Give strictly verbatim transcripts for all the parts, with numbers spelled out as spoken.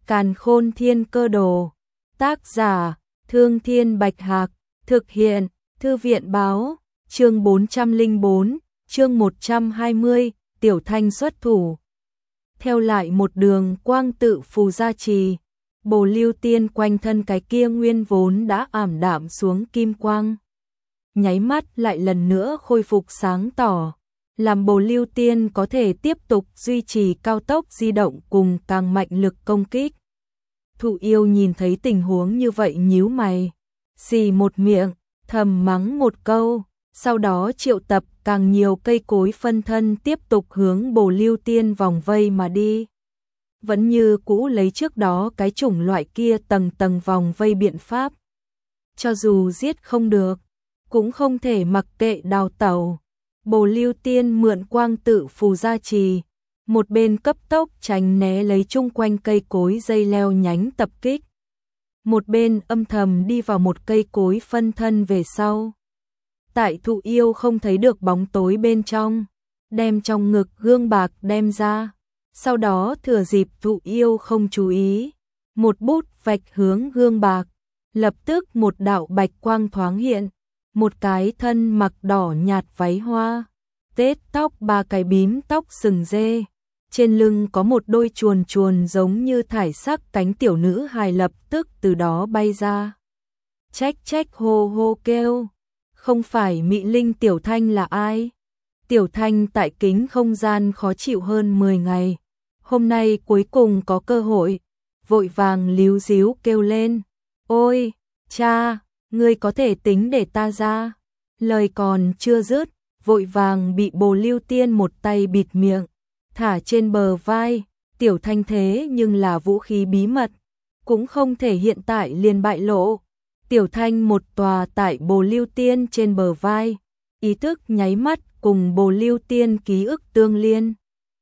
Càn Khôn Thiên Cơ Đồ. Tác giả: Thương Thiên Bạch Hạc. Thực hiện: Thư viện báo. Chương bốn trăm lẻ bốn, chương một trăm hai mươi, Tiểu Thanh xuất thủ. Theo lại một đường quang tự phù gia trì, Bồ Lưu Tiên quanh thân cái kia nguyên vốn đã ảm đạm xuống kim quang, nháy mắt lại lần nữa khôi phục sáng tỏ, làm Bồ Lưu Tiên có thể tiếp tục duy trì cao tốc di động cùng càng mạnh lực công kích. Thụ Yêu nhìn thấy tình huống như vậy nhíu mày, xì một miệng, thầm mắng một câu, sau đó triệu tập càng nhiều cây cối phân thân tiếp tục hướng Bồ Lưu Tiên vòng vây mà đi. Vẫn như cũ lấy trước đó cái chủng loại kia tầng tầng vòng vây biện pháp. Cho dù giết không được, cũng không thể mặc kệ đào tẩu. Bồ Lưu Tiên mượn quang tự phù gia trì, một bên cấp tốc tránh né lấy chung quanh cây cối dây leo nhánh tập kích, một bên âm thầm đi vào một cây cối phân thân về sau. Tại Thụ Yêu không thấy được bóng tối bên trong, đem trong ngực gương bạc đem ra, sau đó thừa dịp Thụ Yêu không chú ý, một bút vạch hướng gương bạc, lập tức một đạo bạch quang thoáng hiện, một cái thân mặc đỏ nhạt váy hoa, tết tóc ba cái bím tóc sừng dê, trên lưng có một đôi chuồn chuồn giống như thải sắc cánh tiểu nữ hài lập tức từ đó bay ra. Trách trách hô hô kêu, không phải Mị Linh Tiểu Thanh là ai? Tiểu Thanh tại kính không gian khó chịu hơn mười ngày, hôm nay cuối cùng có cơ hội, vội vàng líu díu kêu lên, ôi, cha, ngươi có thể tính để ta ra. Lời còn chưa dứt, vội vàng bị Bồ Lưu Tiên một tay bịt miệng, thả trên bờ vai. Tiểu Thanh thế nhưng là vũ khí bí mật, cũng không thể hiện tại liền bại lộ. Tiểu Thanh một tòa tại Bồ Lưu Tiên trên bờ vai, ý thức nháy mắt cùng Bồ Lưu Tiên ký ức tương liên.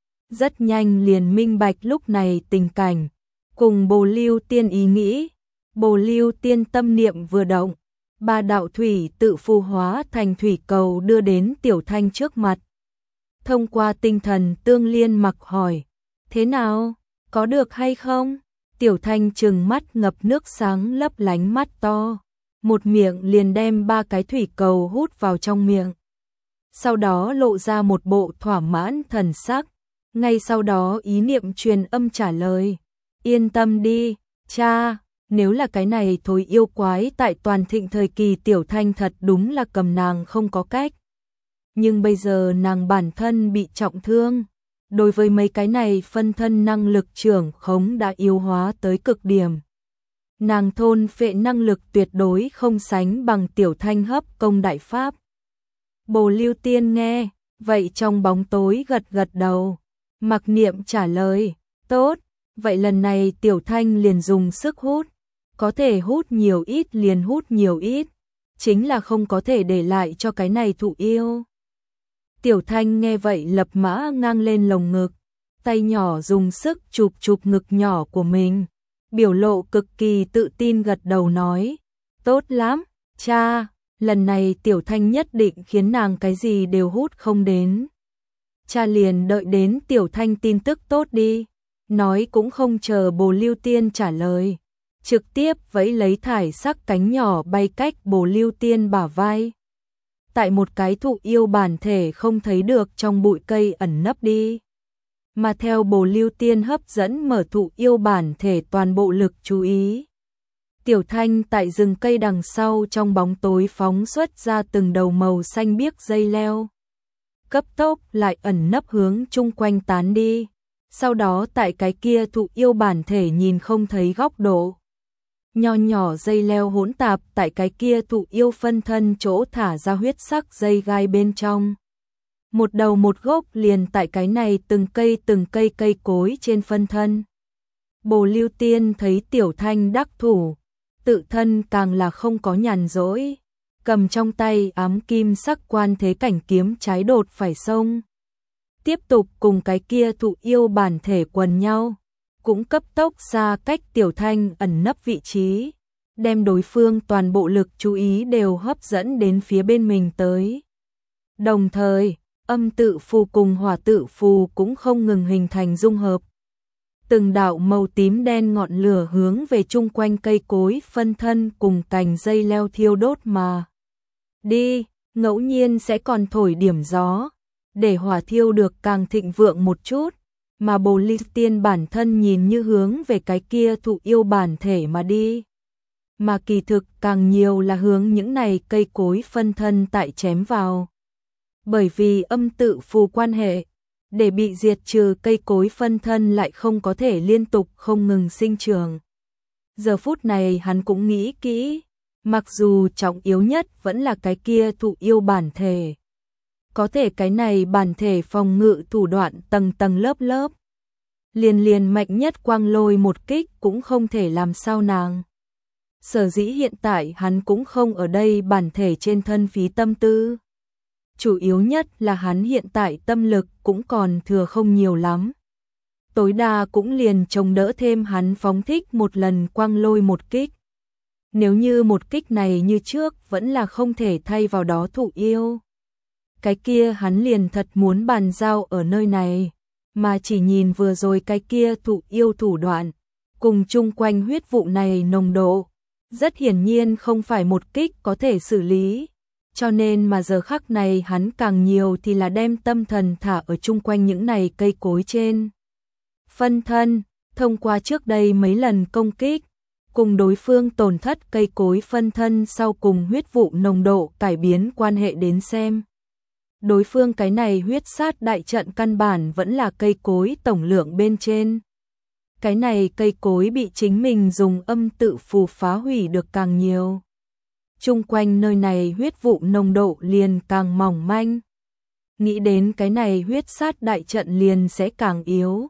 Rất nhanh liền minh bạch lúc này tình cảnh, cùng Bồ Lưu Tiên ý nghĩ. Bồ Lưu Tiên tâm niệm vừa động, ba đạo thủy tự phù hóa thành thủy cầu đưa đến Tiểu Thanh trước mặt. Thông qua tinh thần tương liên mặc hỏi, thế nào, có được hay không? Tiểu Thanh trừng mắt ngập nước sáng lấp lánh mắt to, một miệng liền đem ba cái thủy cầu hút vào trong miệng. Sau đó lộ ra một bộ thỏa mãn thần sắc, ngay sau đó ý niệm truyền âm trả lời, yên tâm đi, cha, nếu là cái này thối yêu quái tại toàn thịnh thời kỳ Tiểu Thanh thật đúng là cầm nàng không có cách. Nhưng bây giờ nàng bản thân bị trọng thương, đối với mấy cái này phân thân năng lực trưởng khống đã yếu hóa tới cực điểm. Nàng thôn phệ năng lực tuyệt đối không sánh bằng Tiểu Thanh hấp công đại pháp. Bồ Lưu Tiên nghe, vậy trong bóng tối gật gật đầu, mặc niệm trả lời, tốt, vậy lần này Tiểu Thanh liền dùng sức hút, có thể hút nhiều ít liền hút nhiều ít, chính là không có thể để lại cho cái này Thụ Yêu. Tiểu Thanh nghe vậy lập mã ngang lên lồng ngực, tay nhỏ dùng sức chụp chụp ngực nhỏ của mình, biểu lộ cực kỳ tự tin gật đầu nói, tốt lắm, cha, lần này Tiểu Thanh nhất định khiến nàng cái gì đều hút không đến. Cha liền đợi đến Tiểu Thanh tin tức tốt đi, nói cũng không chờ Bồ Lưu Tiên trả lời, trực tiếp vẫy lấy thải sắc cánh nhỏ bay cách Bồ Lưu Tiên bả vai. Tại một cái Thụ Yêu bản thể không thấy được trong bụi cây ẩn nấp đi. Mà theo Bồ Lưu Tiên hấp dẫn mở Thụ Yêu bản thể toàn bộ lực chú ý. Tiểu Thanh tại rừng cây đằng sau trong bóng tối phóng xuất ra từng đầu màu xanh biếc dây leo. Cấp tốc lại ẩn nấp hướng chung quanh tán đi. Sau đó tại cái kia Thụ Yêu bản thể nhìn không thấy góc độ. Nho nhỏ dây leo hỗn tạp tại cái kia Thụ Yêu phân thân chỗ thả ra huyết sắc dây gai bên trong. Một đầu một gốc liền tại cái này từng cây từng cây cây cối trên phân thân. Bồ Lưu Tiên thấy Tiểu Thanh đắc thủ, tự thân càng là không có nhàn rỗi, cầm trong tay ám kim sắc quan thế cảnh kiếm trái đột phải xông. Tiếp tục cùng cái kia Thụ Yêu bản thể quần nhau, cũng cấp tốc xa cách Tiểu Thanh ẩn nấp vị trí, đem đối phương toàn bộ lực chú ý đều hấp dẫn đến phía bên mình tới. Đồng thời, âm tự phù cùng hỏa tự phù cũng không ngừng hình thành dung hợp. Từng đạo màu tím đen ngọn lửa hướng về chung quanh cây cối phân thân cùng cành dây leo thiêu đốt mà đi, ngẫu nhiên sẽ còn thổi điểm gió, để hỏa thiêu được càng thịnh vượng một chút, mà Bồ Ly Tiên bản thân nhìn như hướng về cái kia thụ yêu bản thể mà đi. Mà kỳ thực càng nhiều là hướng những này cây cối phân thân tại chém vào. Bởi vì âm tự phù quan hệ, để bị diệt trừ cây cối phân thân lại không có thể liên tục không ngừng sinh trưởng. Giờ phút này hắn cũng nghĩ kỹ, mặc dù trọng yếu nhất vẫn là cái kia thụ yêu bản thể. Có thể cái này bản thể phòng ngự thủ đoạn tầng tầng lớp lớp. Liền liền mạnh nhất quang lôi một kích cũng không thể làm sao nàng. Sở dĩ hiện tại hắn cũng không ở đây bản thể trên thân phí tâm tư. Chủ yếu nhất là hắn hiện tại tâm lực cũng còn thừa không nhiều lắm. Tối đa cũng liền chống đỡ thêm hắn phóng thích một lần quang lôi một kích. Nếu như một kích này như trước vẫn là không thể thay vào đó thụ yêu. Cái kia hắn liền thật muốn bàn giao ở nơi này, mà chỉ nhìn vừa rồi cái kia thụ yêu thủ đoạn, cùng chung quanh huyết vụ này nồng độ, rất hiển nhiên không phải một kích có thể xử lý. Cho nên mà giờ khắc này hắn càng nhiều thì là đem tâm thần thả ở chung quanh những này cây cối trên. Phân thân, thông qua trước đây mấy lần công kích, cùng đối phương tổn thất cây cối phân thân sau cùng huyết vụ nồng độ cải biến quan hệ đến xem. Đối phương cái này huyết sát đại trận căn bản vẫn là cây cối tổng lượng bên trên. Cái này cây cối bị chính mình dùng âm tự phù phá hủy được càng nhiều. Chung quanh nơi này huyết vụ nồng độ liền càng mỏng manh. Nghĩ đến cái này huyết sát đại trận liền sẽ càng yếu.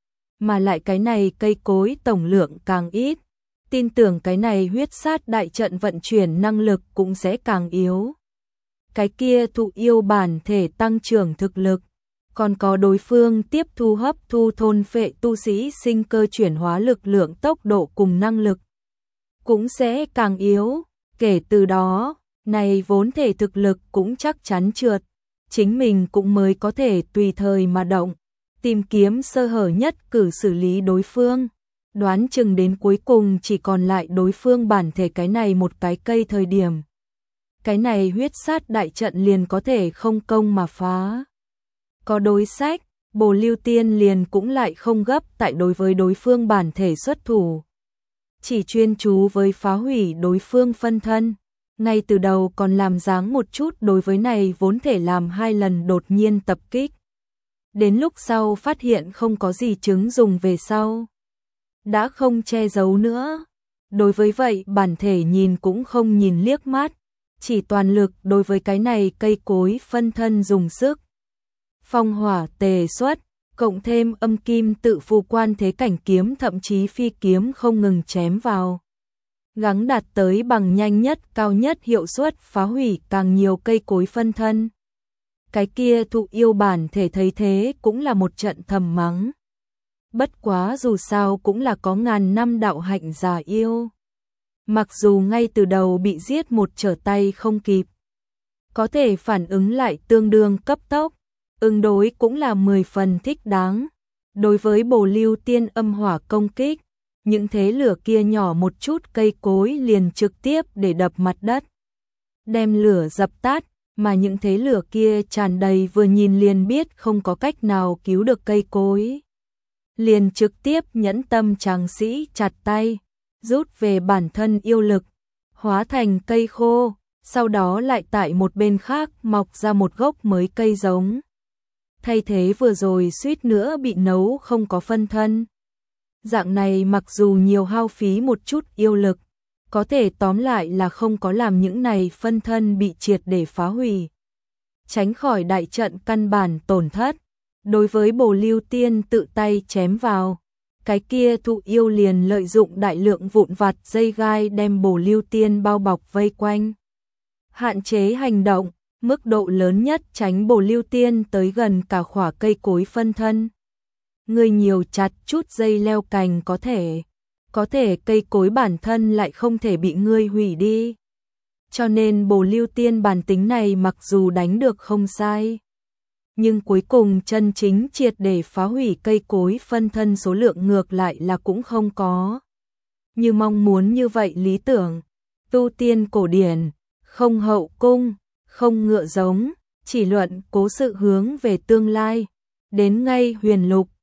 Mà lại cái này cây cối tổng lượng càng ít. Tin tưởng cái này huyết sát đại trận vận chuyển năng lực cũng sẽ càng yếu. Cái kia thụ yêu bản thể tăng trưởng thực lực. Còn có đối phương tiếp thu hấp thu thôn phệ tu sĩ sinh cơ chuyển hóa lực lượng tốc độ cùng năng lực. Cũng sẽ càng yếu. Kể từ đó, này vốn thể thực lực cũng chắc chắn trượt, chính mình cũng mới có thể tùy thời mà động, tìm kiếm sơ hở nhất cử xử lý đối phương. Đoán chừng đến cuối cùng chỉ còn lại đối phương bản thể cái này một cái cây thời điểm. Cái này huyết sát đại trận liền có thể không công mà phá. Có đối sách, Bồ Lưu Tiên liền cũng lại không gấp tại đối với đối phương bản thể xuất thủ. Chỉ chuyên chú với phá hủy đối phương phân thân, ngay từ đầu còn làm dáng một chút đối với này vốn thể làm hai lần đột nhiên tập kích. Đến lúc sau phát hiện không có gì chứng dùng về sau. Đã không che giấu nữa. Đối với vậy bản thể nhìn cũng không nhìn liếc mắt, chỉ toàn lực đối với cái này cây cối phân thân dùng sức. Phong hỏa tề xuất. Cộng thêm âm kim tự phù quan thế cảnh kiếm thậm chí phi kiếm không ngừng chém vào. Gắng đạt tới bằng nhanh nhất cao nhất hiệu suất phá hủy càng nhiều cây cối phân thân. Cái kia thụ yêu bản thể thấy thế cũng là một trận thầm mắng. Bất quá dù sao cũng là có ngàn năm đạo hạnh già yêu. Mặc dù ngay từ đầu bị giết một trở tay không kịp, có thể phản ứng lại tương đương cấp tốc. Ứng đối cũng là mười phần thích đáng. Đối với Bồ Lưu Tiên âm hỏa công kích, những thế lửa kia nhỏ một chút cây cối liền trực tiếp để đập mặt đất. Đem lửa dập tắt, mà những thế lửa kia tràn đầy vừa nhìn liền biết không có cách nào cứu được cây cối. Liền trực tiếp nhẫn tâm tráng sĩ chặt tay, rút về bản thân yêu lực, hóa thành cây khô, sau đó lại tại một bên khác mọc ra một gốc mới cây giống. Thay thế vừa rồi suýt nữa bị nấu không có phân thân. Dạng này mặc dù nhiều hao phí một chút yêu lực, có thể tóm lại là không có làm những này phân thân bị triệt để phá hủy. Tránh khỏi đại trận căn bản tổn thất. Đối với Bồ Lưu Tiên tự tay chém vào, cái kia thụ yêu liền lợi dụng đại lượng vụn vặt dây gai đem Bồ Lưu Tiên bao bọc vây quanh. Hạn chế hành động. Mức độ lớn nhất tránh Bồ Lưu Tiên tới gần cả khỏa cây cối phân thân. Người nhiều chặt chút dây leo cành có thể, có thể cây cối bản thân lại không thể bị ngươi hủy đi. Cho nên Bồ Lưu Tiên bản tính này mặc dù đánh được không sai, Nhưng cuối cùng chân chính triệt để phá hủy cây cối phân thân số lượng ngược lại là cũng không có. Như mong muốn như vậy lý tưởng, tu tiên cổ điển, không hậu cung, không ngựa giống, chỉ luận cố sự hướng về tương lai. Đến ngay huyền lục,